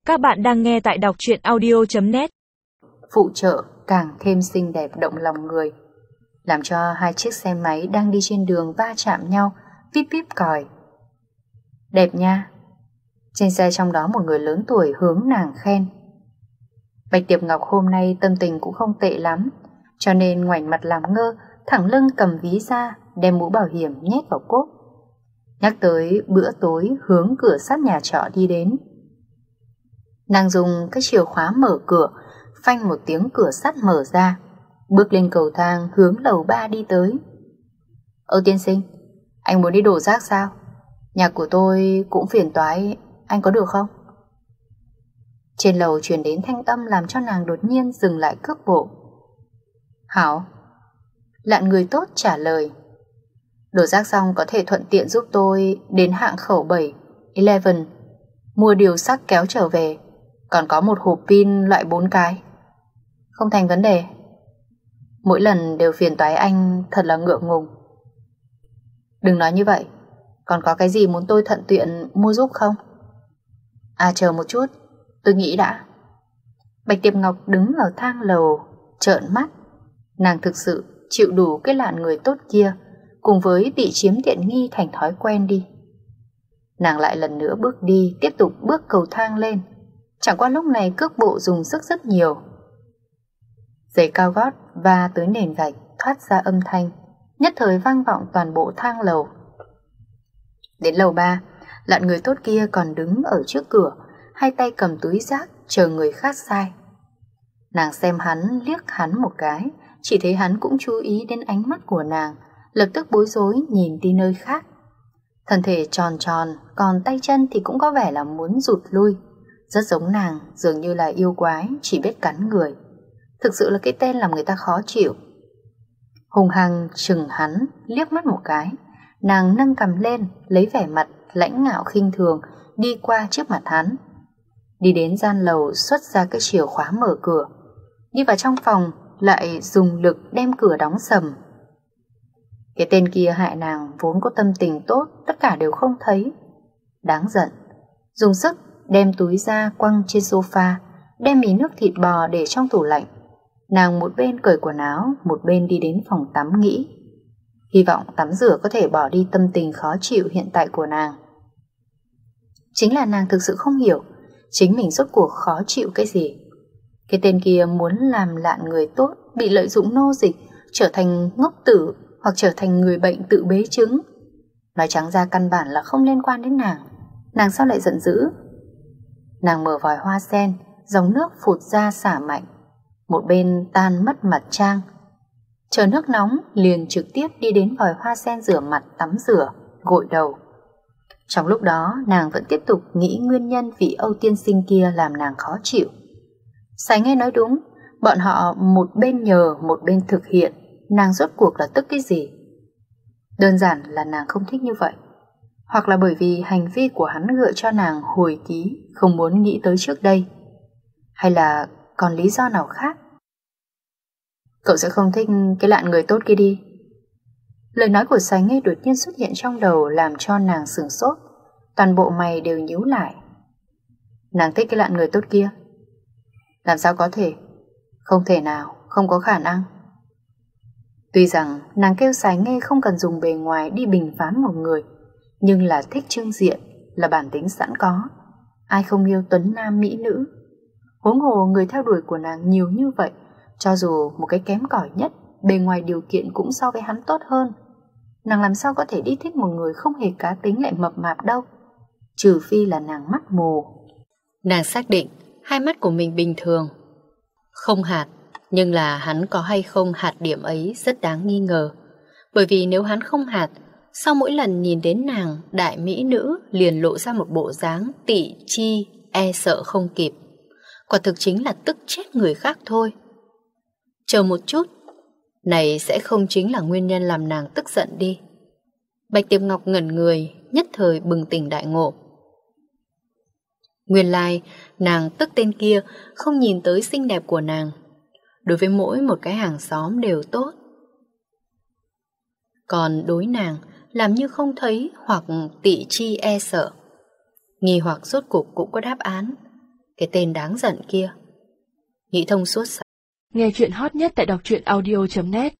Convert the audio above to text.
Các bạn đang nghe tại đọc truyện audio.net. Phụ trợ càng thêm xinh đẹp động lòng người, làm cho hai chiếc xe máy đang đi trên đường va chạm nhau, píp píp còi. Đẹp nha. Trên xe trong đó một người lớn tuổi hướng nàng khen. Bạch Tiệp Ngọc hôm nay tâm tình cũng không tệ lắm, cho nên ngoảnh mặt làm ngơ, thẳng lưng cầm ví ra, đem mũ bảo hiểm nhét vào cốp. Nhắc tới bữa tối hướng cửa sát nhà trọ đi đến. Nàng dùng cái chìa khóa mở cửa, phanh một tiếng cửa sắt mở ra, bước lên cầu thang hướng lầu 3 đi tới. Ơ tiên sinh, anh muốn đi đổ rác sao? Nhà của tôi cũng phiền toái, anh có được không? Trên lầu truyền đến thanh âm làm cho nàng đột nhiên dừng lại cước bộ. Hảo. Lạn người tốt trả lời. Đổ rác xong có thể thuận tiện giúp tôi đến hạng khẩu 7, 11, mua điều sắc kéo trở về. Còn có một hộp pin loại 4 cái. Không thành vấn đề. Mỗi lần đều phiền toái anh, thật là ngượng ngùng. Đừng nói như vậy. Còn có cái gì muốn tôi thuận tiện mua giúp không? À chờ một chút, tôi nghĩ đã. Bạch Tiệp Ngọc đứng ở thang lầu, trợn mắt. Nàng thực sự chịu đủ cái lạn người tốt kia, cùng với bị chiếm tiện nghi thành thói quen đi. Nàng lại lần nữa bước đi, tiếp tục bước cầu thang lên. Chẳng qua lúc này cước bộ dùng sức rất nhiều. Giày cao gót va tới nền gạch thoát ra âm thanh, nhất thời vang vọng toàn bộ thang lầu. Đến lầu 3, lạn người tốt kia còn đứng ở trước cửa, hai tay cầm túi rác chờ người khác sai. Nàng xem hắn, liếc hắn một cái, chỉ thấy hắn cũng chú ý đến ánh mắt của nàng, lập tức bối rối nhìn đi nơi khác. Thân thể tròn tròn, còn tay chân thì cũng có vẻ là muốn rụt lui. Rất giống nàng, dường như là yêu quái, chỉ biết cắn người. Thực sự là cái tên làm người ta khó chịu. Hùng hăng chừng hắn, liếc mắt một cái. Nàng nâng cằm lên, lấy vẻ mặt lãnh ngạo khinh thường, đi qua trước mặt hắn. Đi đến gian lầu, xuất ra cái chìa khóa mở cửa. Đi vào trong phòng, lại dùng lực đem cửa đóng sầm. Cái tên kia hại nàng vốn có tâm tình tốt, tất cả đều không thấy. Đáng giận. Dùng sức đem túi ra quăng trên sofa, đem mì nước thịt bò để trong tủ lạnh. Nàng một bên cởi quần áo, một bên đi đến phòng tắm nghĩ. Hy vọng tắm rửa có thể bỏ đi tâm tình khó chịu hiện tại của nàng. Chính là nàng thực sự không hiểu chính mình rốt cuộc khó chịu cái gì. Cái tên kia muốn làm lạn người tốt, bị lợi dụng nô dịch, trở thành ngốc tử hoặc trở thành người bệnh tự bế chứng. Nói trắng ra căn bản là không liên quan đến nàng. Nàng sao lại giận dữ? Nàng mở vòi hoa sen, dòng nước phụt ra xả mạnh, một bên tan mất mặt trang. Chờ nước nóng liền trực tiếp đi đến vòi hoa sen rửa mặt, tắm rửa, gội đầu. Trong lúc đó nàng vẫn tiếp tục nghĩ nguyên nhân vị Âu tiên sinh kia làm nàng khó chịu. Sài nghe nói đúng, bọn họ một bên nhờ một bên thực hiện, nàng rốt cuộc là tức cái gì? Đơn giản là nàng không thích như vậy, hoặc là bởi vì hành vi của hắn gợi cho nàng hồi ký không muốn nghĩ tới trước đây, hay là còn lý do nào khác? Cậu sẽ không thích cái lạn người tốt kia đi. Lời nói của Sài nghe đột nhiên xuất hiện trong đầu, làm cho nàng sửng sốt, toàn bộ mày đều nhíu lại. Nàng thích cái lạn người tốt kia? Làm sao có thể? Không thể nào, không có khả năng. Tuy rằng nàng kêu Sài nghe không cần dùng bề ngoài đi bình phán một người, nhưng là thích trưng diện là bản tính sẵn có. Ai không yêu tuấn nam mỹ nữ? Huống hồ người theo đuổi của nàng nhiều như vậy, cho dù một cái kém cỏi nhất, bề ngoài điều kiện cũng so với hắn tốt hơn. Nàng làm sao có thể đi thích một người không hề cá tính lại mập mạp đâu, trừ phi là nàng mắt mù. Nàng xác định hai mắt của mình bình thường, không hạt, nhưng là hắn có hay không hạt điểm ấy rất đáng nghi ngờ. Bởi vì nếu hắn không hạt, sau mỗi lần nhìn đến nàng, đại mỹ nữ liền lộ ra một bộ dáng tị chi, e sợ không kịp. Quả thực chính là tức chết người khác thôi. Chờ một chút, này sẽ không chính là nguyên nhân làm nàng tức giận đi. Bạch Tiệp Ngọc ngẩn người, nhất thời bừng tỉnh đại ngộ. Nguyên lai, nàng tức tên kia không nhìn tới xinh đẹp của nàng. Đối với mỗi một cái hàng xóm đều tốt. Còn đối nàng, làm như không thấy hoặc tị chi e sợ. Nghi hoặc rốt cuộc cũng có đáp án. Cái tên đáng giận kia. Nghĩ thông suốt sao? Nghe chuyện hot nhất tại đọc truyện audio.net